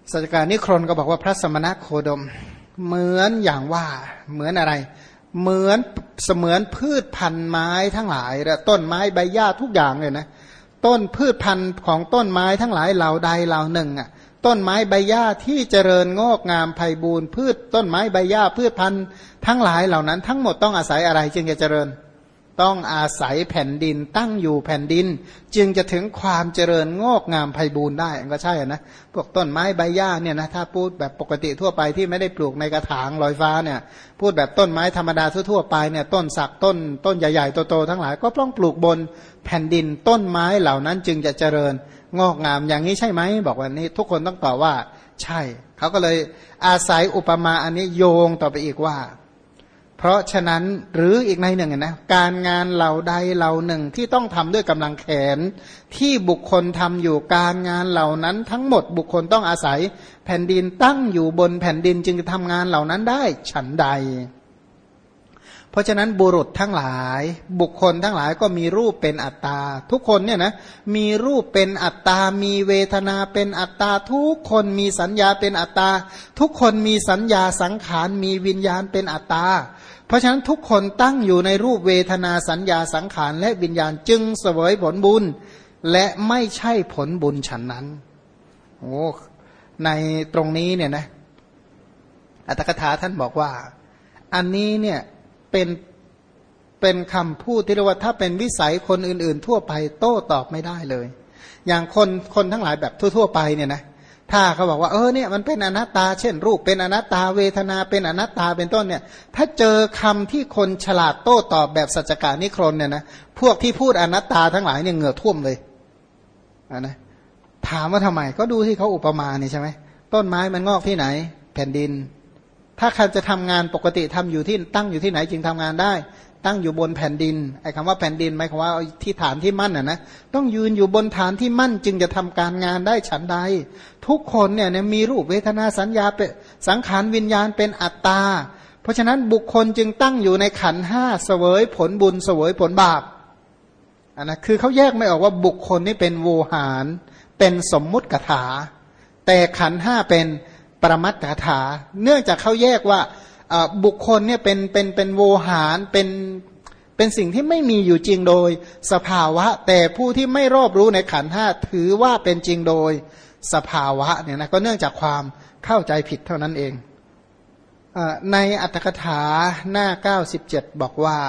สัจจการนิครนก็บอกว่าพระสมณโคดมเหมือนอย่างว่าเหมือนอะไรเหมือนเสมือนพืชพันธุ์ไม้ทั้งหลายและต้นไม้ใบหญ้าทุกอย่างเลยนะต้นพืชพันธุ์ของต้นไม้ทั้งหลายเหล่าใดเหล่าหนึ่งอ่ะต้นไม้ใบหญ้าที่เจริญงอกงามไพบูรณ์พืชต้นไม้ใบหญ้าพืชพันธุ์ทั้งหลายเหล่านั้นทั้งหมดต้องอาศัยอะไรจึงจะเจริญต้องอาศัยแผ่นดินตั้งอยู่แผ่นดินจึงจะถึงความเจริญงอกงามไพบูรณ์ได้ก็ใช่นะพวกต้นไม้ใบหญ้าเนี่ยนะถ้าพูดแบบปกติทั่วไปที่ไม่ได้ปลูกในกระถางลอยฟ้าเนี่ยพูดแบบต้นไม้ธรรมดาทั่วไปเนี่ยต้นสักต้นใหญ่ๆโตๆทั้งหลายก็ต้องปลูกบนแผ่นดินต้นไม้เหล่านั้นจึงจะเจริญงอกงามอย่างนี้ใช่ไหมบอกว่านี้ทุกคนต้องตอบว่าใช่เขาก็เลยอาศัยอุปมาอันนี้โยงต่อไปอีกว่าเพราะฉะนั้นหรืออีกในหนึ่งนะการงานเหล่าใดเหล่าหนึ่งที่ต้องทำด้วยกำลังแขนที่บุคคลทำอยู่การงานเหล่านั้นทั้งหมดบุคคลต้องอาศัยแผ่นดินตั้งอยู่บนแผ่นดินจึงจะทำงานเหล่านั้นได้ฉันใดเพราะฉะนั้นบุรุษทั้งหลายบุคคลทั้งหลายก็มีรูปเป็นอัตตาทุกคนเนี่ยนะมีรูปเป็นอัตตามีเวทนาเป็นอัตตาทุกคนมีสัญญาเป็นอัตตาทุกคนมีสัญญาสังขารมีวิญญาณเป็นอัตตาเพราะฉะนั้นทุกคนตั้งอยู่ในรูปเวทนาสัญญาสังขารและวิญญาณจึงเสวยผลบุญและไม่ใช่ผลบุญฉันนั้นโอ้ในตรงนี้เนี่ยนะอัตถกถาท่านบอกว่าอันนี้เนี่ยเป็นคำพูดที่เรียกว่าถ้าเป็นวิสัยคนอื่นๆทั่วไปโต้ตอบไม่ได้เลยอย่างคนทั้งหลายแบบทั่วๆไปเนี่ยนะถ้าเขาบอกว่าเนี่ยมันเป็นอนัตตาเช่นรูปเป็นอนัตตาเวทนาเป็นอนัตตาเป็นต้นเนี่ยถ้าเจอคำที่คนฉลาดโต้ตอบแบบสัจจการนิครนเนี่ยนะพวกที่พูดอนัตตาทั้งหลายเนี่ยเหงื่อท่วมเลยนะถามว่าทำไมก็ดูที่เขาอุปมาเนี่ยใช่ไหมต้นไม้มันงอกที่ไหนแผ่นดินถ้าใครจะทำงานปกติทำอยู่ที่ตั้งอยู่ที่ไหนจึงทำงานได้ตั้งอยู่บนแผ่นดินไอ้คำว่าแผ่นดินหมายความว่าที่ฐานที่มั่นนะต้องยืนอยู่บนฐานที่มั่นจึงจะทำการงานได้ฉันใดทุกคนเนี่ยมีรูปเวทนาสัญญาเป็นสังขารวิญญาณเป็นอัตตาเพราะฉะนั้นบุคคลจึงตั้งอยู่ในขันธ์ห้าเสวยผลบุญเสวยผลบาปนะคือเขาแยกไม่ออกว่าบุคคลนี่เป็นโวหารเป็นสมมุติกถาแต่ขันธ์ห้าเป็นปรมัตถกถาเนื่องจากเขาแยกว่าบุคคลเนี่ยเป็นโวหารเป็นสิ่งที่ไม่มีอยู่จริงโดยสภาวะแต่ผู้ที่ไม่รอบรู้ในขันธ์ห้าถือว่าเป็นจริงโดยสภาวะเนี่ยนะก็เนื่องจากความเข้าใจผิดเท่านั้นเองในอัตถกถาหน้า97บอกว่า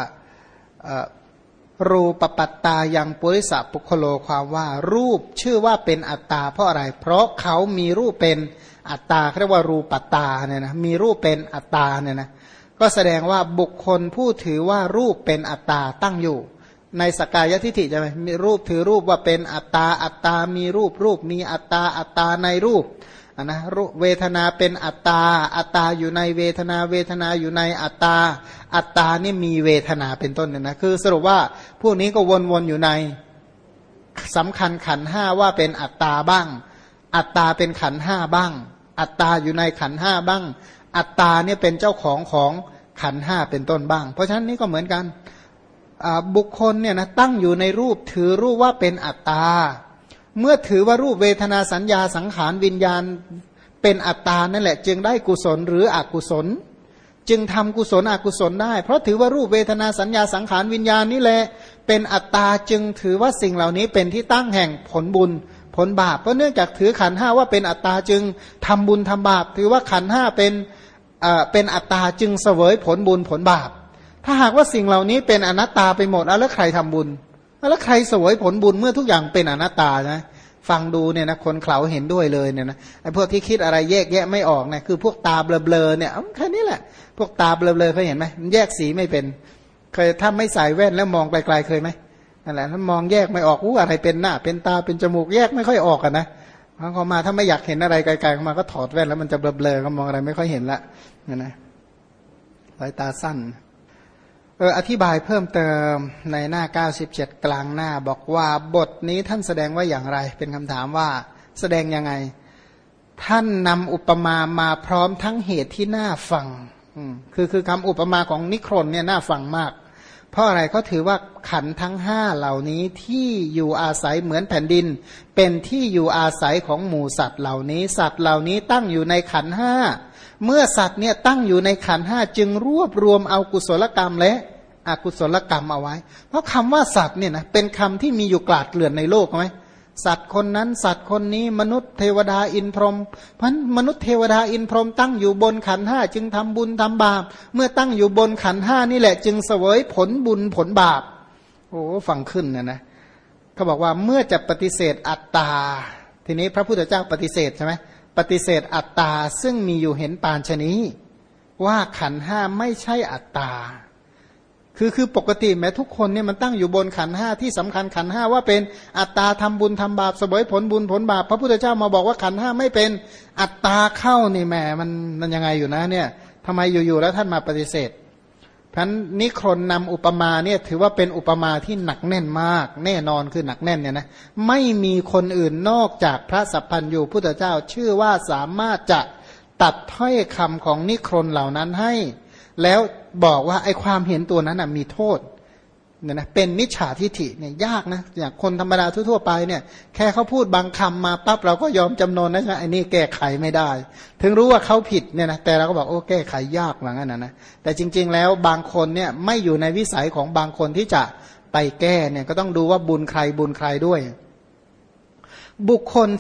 รูปปัตตายังปุริสปุคโลความว่ารูปชื่อว่าเป็นอัตตาเพราะอะไรเพราะเขามีรูปเป็นอัตตาเรียกว่ารูปัตตาเนี่ยนะมีรูปเป็นอัตตาเนี่ยนะก็แสดงว่าบุคคลผู้ถือว่ารูปเป็นอัตตาตั้งอยู่ในสกายทิฏฐิใช่ไหมมีรูปถือรูปว่าเป็นอัตตาอัตตามีรูปมีอัตตาอัตตาในรูปนะเวทนาเป็นอัตตาอัตตาอยู่ในเวทนาเวทนาอยู่ในอัตตาอัตตานี่มีเวทนาเป็นต้นเนี่ยนะคือสรุปว่าพวกนี้ก็วนอยู่ในสำคัญขันธ์ห้าว่าเป็นอัตตาบ้างอัตตาเป็นขันธ์ห้าบ้างอัตตาอยู่ในขันธ์ห้าบ้างอัตตาเนี่ยเป็นเจ้าของขันธ์ห้าเป็นต้นบ้างเพราะฉะนั้นนี่ก็เหมือนกันบุคคลเนี่ยนะตั้งอยู่ในรูปถือรูปว่าเป็นอัตตาเมื่อถือว่ารูปเวทนาสัญญาสังขารวิญญาณเป็นอัตตานั่นแหละจึงได้กุศลหรืออกุศลจึงทำกุศลอกุศลได้เพราะถือว่ารูปเวทนาสัญญาสังขารวิญญาณนี่แหละเป็นอัตตาจึงถือว่าสิ่งเหล่านี้เป็นที่ตั้งแห่งผลบุญผลบาปเพราะเนื่องจากถือขันธ์ห้าว่าเป็นอัตตาจึงทำบุญทำบาปถือว่าขันธ์ห้าเป็นอัตตาจึงเสวยผลบุญผลบาปถ้าหากว่าสิ่งเหล่านี้เป็นอนัตตาไปหมดแล้วใครทำบุญแล้วใครเสวยผลบุญเมื่อทุกอย่างเป็นอนัตตานะฟังดูเนี่ยนะคนเขาเห็นด้วยเลยเนี่ยนะไอ้พวกที่คิดอะไรแยกแยะไม่ออกเนี่ยคือพวกตาเบลอๆเนี่ยแค่นี้แหละพวกตาเบลอๆเคยเห็นไหมแยกสีไม่เป็นเคยถ้าไม่ใส่แว่นแล้วมองไกลๆเคยไหมนั่นแหละถ้ามองแยกไม่ออกอะไรเป็นหน้าเป็นตาเป็นจมูกแยกไม่ค่อยออกกันนะเขามาถ้าไม่อยากเห็นอะไรไกลๆเขามาก็ถอดแว่นแล้วมันจะเบลอๆก็มองอะไรไม่ค่อยเห็นละนั่นนะสายตาสั้นอธิบายเพิ่มเติมในหน้า97กลางหน้าบอกว่าบทนี้ท่านแสดงว่าอย่างไรเป็นคำถามว่าแสดงยังไงท่านนำอุปมามาพร้อมทั้งเหตุที่น่าฟังคือคำอุปมาของนิครนเนี่ยน่าฟังมากเพราะอะไรเขาถือว่าขันธ์ทั้งห้าเหล่านี้ที่อยู่อาศัยเหมือนแผ่นดินเป็นที่อยู่อาศัยของหมู่สัตว์เหล่านี้สัตว์เหล่านี้ตั้งอยู่ในขันธ์ห้าเมื่อสัตว์เนี่ยตั้งอยู่ในขันธ์ห้าจึงรวบรวมเอากุศลกรรมและอกุศลกรรมเอาไว้เพราะคำว่าสัตว์เนี่ยนะเป็นคำที่มีอยู่กลาดเกลื่อนในโลกไหมสัตว์คนนั้นสัตว์คนนี้มนุษย์เทวดาอินพรหมเพราะมนุษย์เทวดาอินพรหมตั้งอยู่บนขันธ์ห้าจึงทำบุญทำบาปเมื่อตั้งอยู่บนขันธ์ห้านี่แหละจึงเสวยผลบุญผลบาปโอ้ฟังขึ้นนะเขาบอกว่าเมื่อจะปฏิเสธอัตตาทีนี้พระพุทธเจ้าปฏิเสธใช่ไหมปฏิเสธอัตตาซึ่งมีอยู่เห็นปานชนีว่าขันธ์ห้าไม่ใช่อัตตาคือปกติแม้ทุกคนเนี่ยมันตั้งอยู่บนขันธ์ห้าที่สำคัญขันธ์ห้าว่าเป็นอัตตาทำบุญทำบาปเสวยผลบุญผลบาปพระพุทธเจ้ามาบอกว่าขันธ์ห้าไม่เป็นอัตตาเข้านี่แหมมันยังไงอยู่นะเนี่ยทำไมอยู่ๆแล้วท่านมาปฏิเสธเพราะฉะนั้นนิครนนำอุปมาเนี่ยถือว่าเป็นอุปมาที่หนักแน่นมากแน่นอนคือหนักแน่นเนี่ยนะไม่มีคนอื่นนอกจากพระสัพพัญญูพุทธเจ้าชื่อว่าสามารถจะตัดถ้อยคำของนิครนเหล่านั้นให้แล้วบอกว่าไอ้ความเห็นตัวนั้นมีโทษเนี่ยนะเป็นมิจฉาทิฐิเนี่ยยากนะอย่างคนธรรมดาทั่วๆไปเนี่ยแค่เขาพูดบางคำมาปั๊บเราก็ยอมจำนนนะไอ้นี่แก้ไขไม่ได้ถึงรู้ว่าเขาผิดเนี่ยนะแต่เราก็บอกโอ้แก้ไขยากเหมือนกันนะแต่จริงๆแล้วบางคนเนี่ยไม่อยู่ในวิสัยของบางคนที่จะไปแก้เนี่ยก็ต้องดูว่าบุญใครบุญใครด้วยบุคคล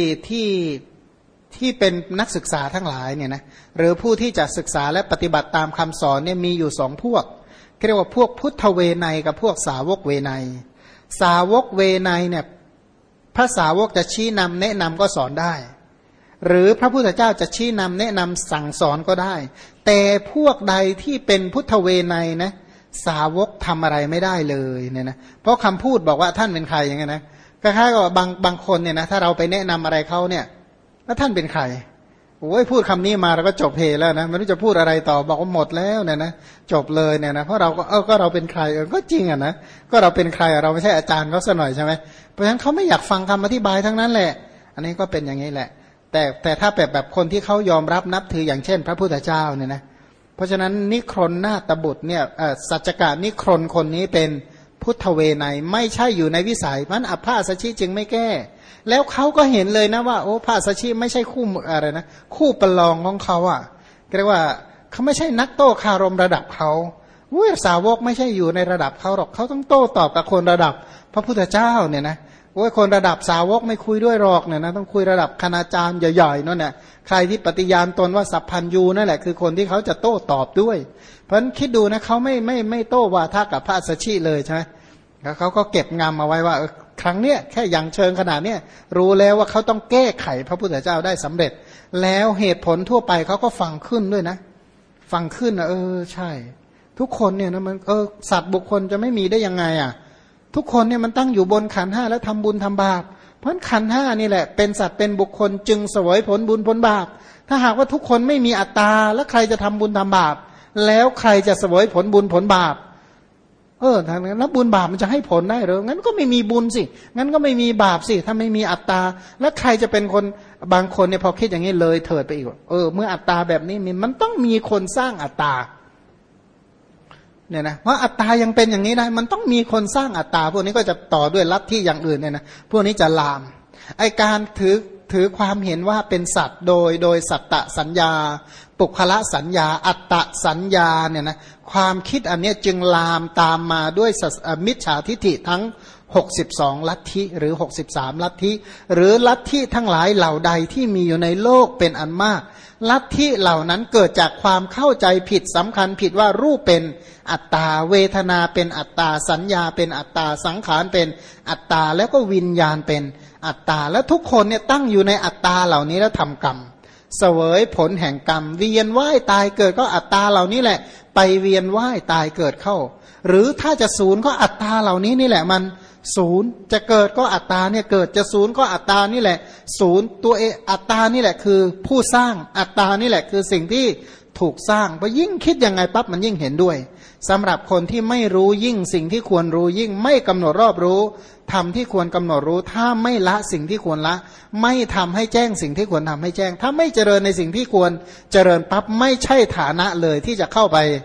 ที่เป็นนักศึกษาทั้งหลายเนี่ยนะหรือผู้ที่จะศึกษาและปฏิบัติตามคำสอนเนี่ยมีอยู่สองพวกเรียกว่าพวกพุทธเวไนกับพวกสาวกเวไนสาวกเวไนเนี่ยพระสาวกจะชี้นำแนะนำก็สอนได้หรือพระพุทธเจ้าจะชี้นำแนะนำสั่งสอนก็ได้แต่พวกใดที่เป็นพุทธเวไนนะสาวกทำอะไรไม่ได้เลยเนี่ยนะเพราะคำพูดบอกว่าท่านเป็นใครอย่างเงี้ยนะคล้ายๆกับบางคนเนี่ยนะถ้าเราไปแนะนำอะไรเขาเนี่ยแล้วท่านเป็นใครโอ้ยพูดคำนี้มาเราก็จบเพแล้วนะไม่รู้จะพูดอะไรต่อบอกว่าหมดแล้วเนี่ยนะจบเลยเนี่ยนะเพราะเราก็เราเป็นใครก็จริงอ่ะนะก็เราเป็นใครเราไม่ใช่อาจารย์เขาซะหน่อยใช่ไหมเพราะฉะนั้นเขาไม่อยากฟังคำอธิบายทั้งนั้นแหละอันนี้ก็เป็นอย่างนี้แหละแต่ถ้าแบบคนที่เขายอมรับนับถืออย่างเช่นพระพุทธเจ้าเนี่ยนะเพราะฉะนั้นนิครนนาตบุตรเนี่ยสัจจกะนิครนคนนี้เป็นพุทธเวไนไม่ใช่อยู่ในวิสัยมันอัพพาสัชชีจึงไม่แก้แล้วเขาก็เห็นเลยนะว่าโอ้พระสัชชีไม่ใช่คู่อะไรนะคู่ประลองของเขาอ่ะเรียกว่าเขาไม่ใช่นักโต้คารมระดับเขาสาวกไม่ใช่อยู่ในระดับเขาหรอกเขาต้องโต้ตอบกับคนระดับพระพุทธเจ้าเนี่ยนะคนระดับสาวกไม่คุยด้วยหรอกเนี่ยนะต้องคุยระดับคณาจารย์ใหญ่ๆนั่นแหละใครที่ปฏิญาณตนว่าสัพพัญญูนั่นแหละคือคนที่เขาจะโต้ตอบด้วยเพราะฉะนั้นคิดดูนะเขาไม่โต้วาทะกับพระสัชชีเลยใช่ไหมแล้วเขาก็เก็บงำเอาไว้ว่าครั้งเนี้ยแค่อย่างเชิงขนาดเนี้ยรู้แล้วว่าเขาต้องแก้ไขพระพุทธเจ้าได้สำเร็จแล้วเหตุผลทั่วไปเขาก็ฟังขึ้นด้วยนะฟังขึ้นนะใช่ทุกคนเนี่ยนะมันสัตว์บุคคลจะไม่มีได้ยังไงอ่ะทุกคนเนี่ยมันตั้งอยู่บนขันธ์ห้าแล้วทำบุญทำบาปเพราะขันธ์ห้านี่แหละเป็นสัตว์เป็นบุคคลจึงเสวยผลบุญผลบาปถ้าหากว่าทุกคนไม่มีอัตตาแล้วใครจะทำบุญทำบาปแล้วใครจะเสวยผลบุญผลบาปทางนั้นแล้วบุญบาปมันจะให้ผลได้หรืองั้นก็ไม่มีบุญสิงั้นก็ไม่มีบาปสิถ้าไม่มีอัตตาแล้วใครจะเป็นคนบางคนเนี่ยพอคิดอย่างนี้เลยเถิดไปอีกเมื่ออัตตาแบบนี้มันต้องมีคนสร้างอัตตาเนี่ยนะเพราะอัตตายังเป็นอย่างนี้ได้มันต้องมีคนสร้างอัตตาพวกนี้ก็จะต่อด้วยลัทธิอย่างอื่นเนี่ยนะพวกนี้จะลามไอการถือความเห็นว่าเป็นสัตว์โดยสัตตสัญญาปุคละสัญญาอัตตสัญญาเนี่ยนะความคิดอันนี้จึงลามตามมาด้วยมิจฉาทิฐิทั้ง62ลัทธิหรือ63ลัทธิหรือลัทธิทั้งหลายเหล่าใดที่มีอยู่ในโลกเป็นอันมากลัทธิเหล่านั้นเกิดจากความเข้าใจผิดสำคัญผิดว่ารูปเป็นอัตตาเวทนาเป็นอัตตาสัญญาเป็นอัตตาสังขารเป็นอัตตาแล้วก็วิญญาณเป็นอัตตาแล้วทุกคนเนี่ยตั้งอยู่ในอัตตาเหล่านี้แล้วทำกรรมเสวยผลแห่งกรรมเวียนว่ายตายเกิดก็อัตตาเหล่านี้แหละไปเวียนว่ายตายเกิดเข้าหรือถ้าจะศูนย์ก็อัตตาเหล่านี้นี่แหละมันศูนย์จะเกิดก็อัตตาเนี่ยเกิดจะศูนย์ก็อัตตานี่แหละศูนย์ตัวอัตตานี่แหละคือผู้สร้างอัตตานี่แหละคือสิ่งที่ถูกสร้างพอยิ่งคิดยังไงปั๊บมันยิ่งเห็นด้วยสำหรับคนที่ไม่รู้ยิ่งสิ่งที่ควรรู้ยิ่งไม่กำหนดรอบรู้ทำที่ควรกำหนดรู้ถ้าไม่ละสิ่งที่ควรละไม่ทำให้แจ้งสิ่งที่ควรทำให้แจ้งถ้าไม่เจริญในสิ่งที่ควรเจริญปั๊บไม่ใช่ฐานะเลยที่จะเข้าไป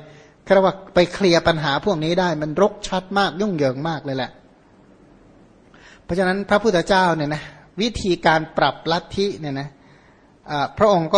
แค่ว่าไปเคลียร์ปัญหาพวกนี้ได้มันรกชัดมากยุ่งเหยิงมากเลยแหละเพราะฉะนั้นพระพุทธเจ้าเนี่ยนะวิธีการปรับลัทธิเนี่ยนะพระองค์ก็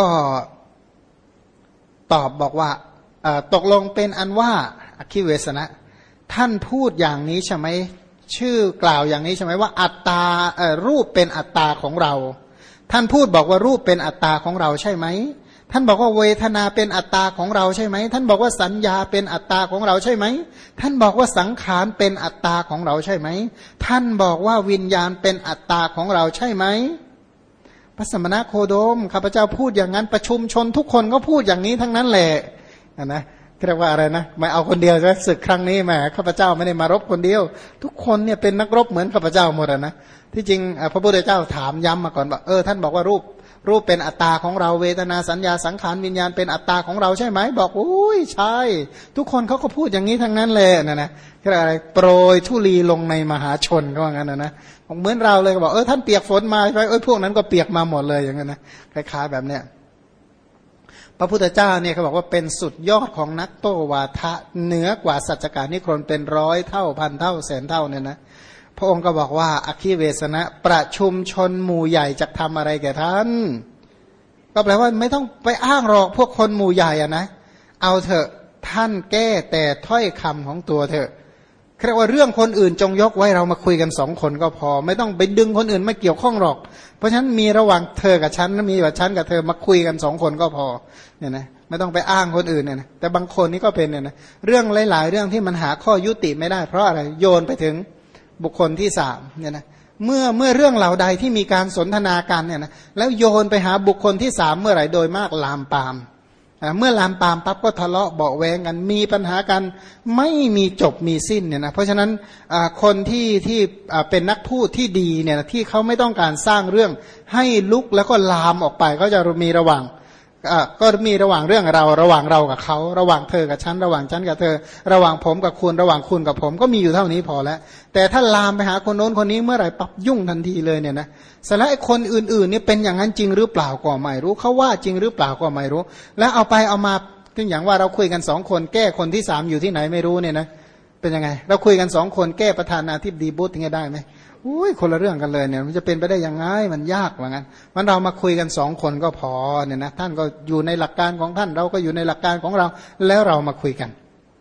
ตอบบอกว่าตกลงเป็นอันว่าอคิเวสนะท่านพูดอย่างนี้ใช่ไหมชื่อกล่าวอย่างนี้ใช่ไหมว่าอัตตารูปเป็นอัตตาของเราท่านพูดบอกว่ารูปเป็นอัตตาของเราใช่ไหมท่านบอกว่าเวทนาเป็นอัตตาของเราใช่ไหมท่านบอกว่าสัญญาเป็นอัตตาของเราใช่ไหมท่านบอกว่าสังขารเป็นอัตตาของเราใช่ไหมท่านบอกว่าวิญญาณเป็นอัตตาของเราใช่ไหมพระสมณโคดมข้าพเจ้าพูดอย่างนั้นประชุมชนทุกคนก็พูดอย่างนี้ทั้งนั้นแหละนะเรียกว่าอะไรนะไม่เอาคนเดียวใช่ไหมศึกครั้งนี้แหมข้าพเจ้าไม่ได้มารบคนเดียวทุกคนเนี่ยเป็นนักรบเหมือนข้าพเจ้าหมดนะที่จริงพระพุทธเจ้าถามย้ำมาก่อนว่าท่านบอกว่ารูปเป็นอัตตาของเราเวทนาสัญญาสังขารวิญญาณเป็นอัตตาของเราใช่ไหมบอกอุ้ยใช่ทุกคนเขาก็พูดอย่างนี้ทั้งนั้นเลยนะอะไรโปรยธุลีลงในมหาชนก็ว่างั้นนะเหมือนเราเลยก็บอกท่านเปียกฝนมาใช่ไหมพวกนั้นก็เปียกมาหมดเลยอย่างนั้นนะคล้ายๆแบบเนี้ยพระพุทธเจ้าเนี่ยเขาบอกว่าเป็นสุดยอดของนักโต้วาทะเหนือกว่าสัจจการนิครนเป็นร้อยเท่าพันเท่าแสนเท่าเนี่ยนะพระองค์ก็บอกว่าอคิเวสนะประชุมชนหมู่ใหญ่จะทำอะไรแก่ท่านก็แปลว่าไม่ต้องไปอ้างหรอกพวกคนหมู่ใหญ่อะนะเอาเถอะท่านแก้แต่ถ้อยคำของตัวเถอะเรียกว่าเรื่องคนอื่นจงยกไว้เรามาคุยกันสองคนก็พอไม่ต้องไปดึงคนอื่นไม่เกี่ยวข้องหรอกเพราะฉะนั้นมีระหว่างเธอกับฉันมีแบบฉันกับเธอมาคุยกันสองคนก็พอเนี่ยนะไม่ต้องไปอ้างคนอื่นเนี่ยนะแต่บางคนนี่ก็เป็นเนี่ยนะเรื่องหลายๆเรื่องที่มันหาข้อยุติไม่ได้เพราะอะไรโยนไปถึงบุคคลที่สามเนี่ยนะเมื่อเรื่องเหล่าใดที่มีการสนทนากันเนี่ยนะแล้วโยนไปหาบุคคลที่สามเมื่อไหร่โดยมากลามปามเมื่อลามปามปั๊บก็ทะเลาะเบาะแวงกันมีปัญหากันไม่มีจบมีสิ้นเนี่ยนะเพราะฉะนั้นคนที่เป็นนักพูดที่ดีเนี่ยที่เขาไม่ต้องการสร้างเรื่องให้ลุกแล้วก็ลามออกไปก็จะมีระหว่างเรื่องเราระหว่างเรากับเขาระหว่างเธอกับฉันระหว่างฉันกับเธอระหว่างผมกับคุณระหว่างคุณกับผมก็มีอยู่เท่านี้พอแล้วแต่ถ้าลามไปหาคนโน้นคนนี้เมื่อไหร่ปั๊บยุ่งทันทีเลยเนี่ยนะสละไอ้คนอื่นๆนี่เป็นอย่างนั้นจริงหรือเปล่าก็ไม่รู้เขาว่าจริงหรือเปล่าก็ไม่รู้แล้วเอาไปเอามาก็อย่างว่าเราคุยกันสองคนแก้คนที่สามอยู่ที่ไหนไม่รู้เนี่ยนะเป็นยังไงเราคุยกันสองคนแก้ประธานาธิบดีบุชยังไงได้ไหมอุ้ยคนละเรื่องกันเลยเนี่ยมันจะเป็นไปได้ยังไงมันยากว่างั้นมันเรามาคุยกันสองคนก็พอเนี่ยนะท่านก็อยู่ในหลักการของท่านเราก็อยู่ในหลักการของเราแล้วเรามาคุยกัน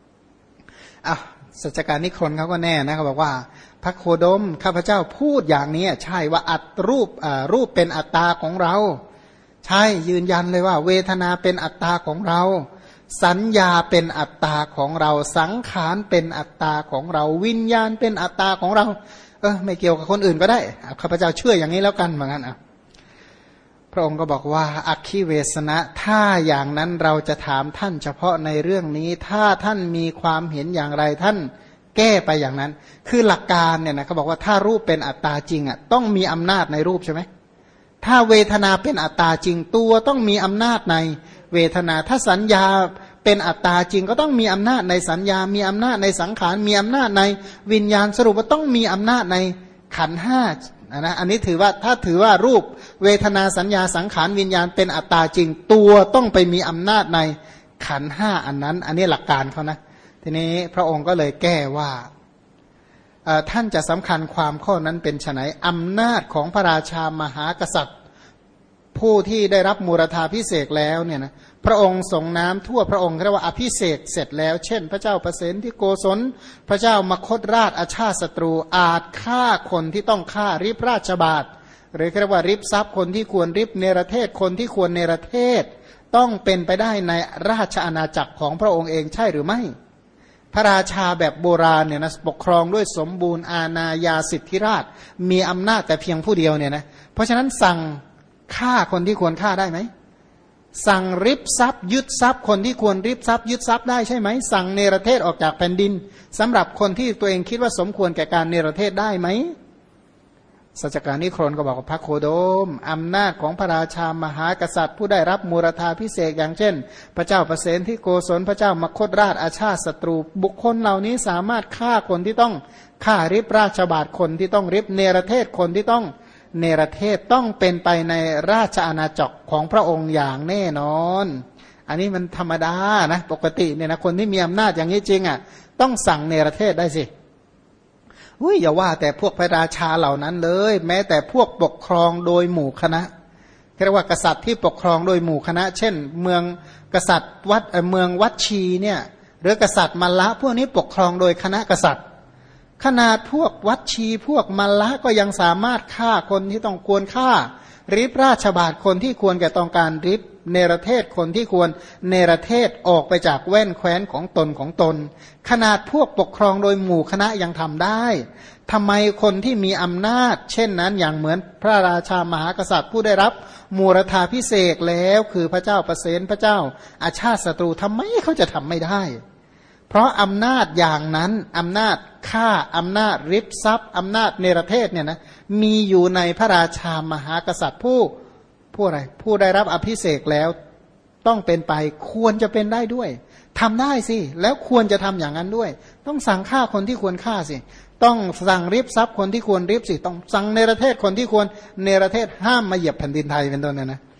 สัจจการนิครนเขาก็แน่นะเขาบอกว่าพระโคดมข้าพเจ้าพูดอย่างนี้ใช่ว่ารูปเป็นอัตตาของเราใช่ยืนยันเลยว่าเวทนาเป็นอัตตาของเราสัญญาเป็นอัตตาของเราสังขารเป็นอัตตาของเราวิญญาณเป็นอัตตาของเราไม่เกี่ยวกับคนอื่นก็ได้ข้าพเจ้าเชื่ออย่างนี้แล้วกันเหมือนกันพระองค์ก็บอกว่าอคิเวสนะถ้าอย่างนั้นเราจะถามท่านเฉพาะในเรื่องนี้ถ้าท่านมีความเห็นอย่างไรท่านแก้ไปอย่างนั้นคือหลักการเนี่ยนะเขาบอกว่าถ้ารูปเป็นอัตตาจริงต้องมีอำนาจในรูปใช่ไหมถ้าเวทนาเป็นอัตตาจริงตัวต้องมีอำนาจในเวทนาถ้าสัญญาเป็นอัตตาจริงก็ต้องมีอำนาจในสัญญามีอำนาจในสังขารมีอำนาจในวิญญาณสรุปว่าต้องมีอำนาจในขันธ์ห้านะอันนี้ถือว่ารูปเวทนาสัญญาสังขารวิญญาณเป็นอัตตาจริงตัวต้องไปมีอำนาจในขันธ์ห้าอันนี้หลักการเขานะทีนี้พระองค์ก็เลยแก้ว่าท่านจะสำคัญความข้อนั้นเป็นไฉนอำนาจของพระราชามหากษัตริย์ผู้ที่ได้รับมูรธาภิเษกแล้วเนี่ยนะพระองค์ส่งน้ำทั่วพระองค์เรียกว่าอภิเษกเสร็จแล้วเช่นพระเจ้าประเสนที่โกศลพระเจ้ามคธราชอาชาติศัตรูอาจฆ่าคนที่ต้องฆ่าริบราชบาทหรือเรียกว่าริบทรัพย์คนที่ควรริบเนรเทศคนที่ควรเนรเทศต้องเป็นไปได้ในราชอาณาจักรของพระองค์เองใช่หรือไม่พระราชาแบบโบราณเนี่ยนะปกครองด้วยสมบูรณ์อาณาญาสิทธิราชมีอำนาจแต่เพียงผู้เดียวเนี่ยนะเพราะฉะนั้นสั่งฆ่าคนที่ควรฆ่าได้ไหมสั่งริบทรัพย์ยึดทรัพย์คนที่ควรริบทรัพย์ยึดทรัพย์ได้ใช่ไหมสั่งเนรเทศออกจากแผ่นดินสำหรับคนที่ตัวเองคิดว่าสมควรแก่การเนรเทศได้ไหมสัจจการนิครนก็บอกว่าพระโคดมอำนาจของพระราชามหากษัตริย์ผู้ได้รับมูรธาภิเษกอย่างเช่นพระเจ้าประเสนที่โกศลพระเจ้ามคธราชอาชาติศัตรูบุคคลเหล่านี้สามารถฆ่าคนที่ต้องฆ่าริบราชบาทคนที่ต้องริบเนรเทศคนที่ต้องเนรเทศต้องเป็นไปในราชอาณาจักรของพระองค์อย่างแน่นอนอันนี้มันธรรมดานะปกติเนี่ยนะคนที่มีอำนาจอย่างนี้จริงอ่ะต้องสั่งเนรเทศได้สิอุ้ยอย่าว่าแต่พวกพระราชาเหล่านั้นเลยแม้แต่พวกปกครองโดยหมู่คณะเรียกว่ากษัตริย์ที่ปกครองโดยหมู่คณะเช่นเมืองกษัตริย์เมืองวัดชีเนี่ยหรือกษัตริย์มัลละพวกนี้ปกครองโดยคณะกษัตริย์ขนาดพวกวัดชีพวกมัลละก็ยังสามารถฆ่าคนที่ต้องควรฆ่าริบราชบาทคนที่ควรแก่ต้องการริบเนรเทศคนที่ควรเนรเทศออกไปจากแว่นแคว้นของตนขนาดพวกปกครองโดยหมู่คณะยังทำได้ทำไมคนที่มีอำนาจเช่นนั้นอย่างเหมือนพระราชามหากษัตริย์ผู้ได้รับมูรธาภิเษกแล้วคือพระเจ้าประเสนพระเจ้าอาชาติศัตรูทำไมเขาจะทำไม่ได้เพราะอำนาจอย่างนั้นอำนาจฆ่าอำนาจริบทรัพย์อำนาจเนรเทศเนี่ยนะมีอยู่ในพระราชามหากษัตริย์ผู้อะไรผู้ได้รับอภิเษกแล้วต้องเป็นไปควรจะเป็นได้ด้วยทำได้สิแล้วควรจะทำอย่างนั้นด้วยต้องสั่งฆ่าคนที่ควรฆ่าสิต้องสั่งริบทรัพย์คนที่ควรริบสิต้องสั่งเนรเทศคนที่ควรเนรเทศห้ามมาเหยียบแผ่นดินไทยเป็นต้นเนี่ยนะ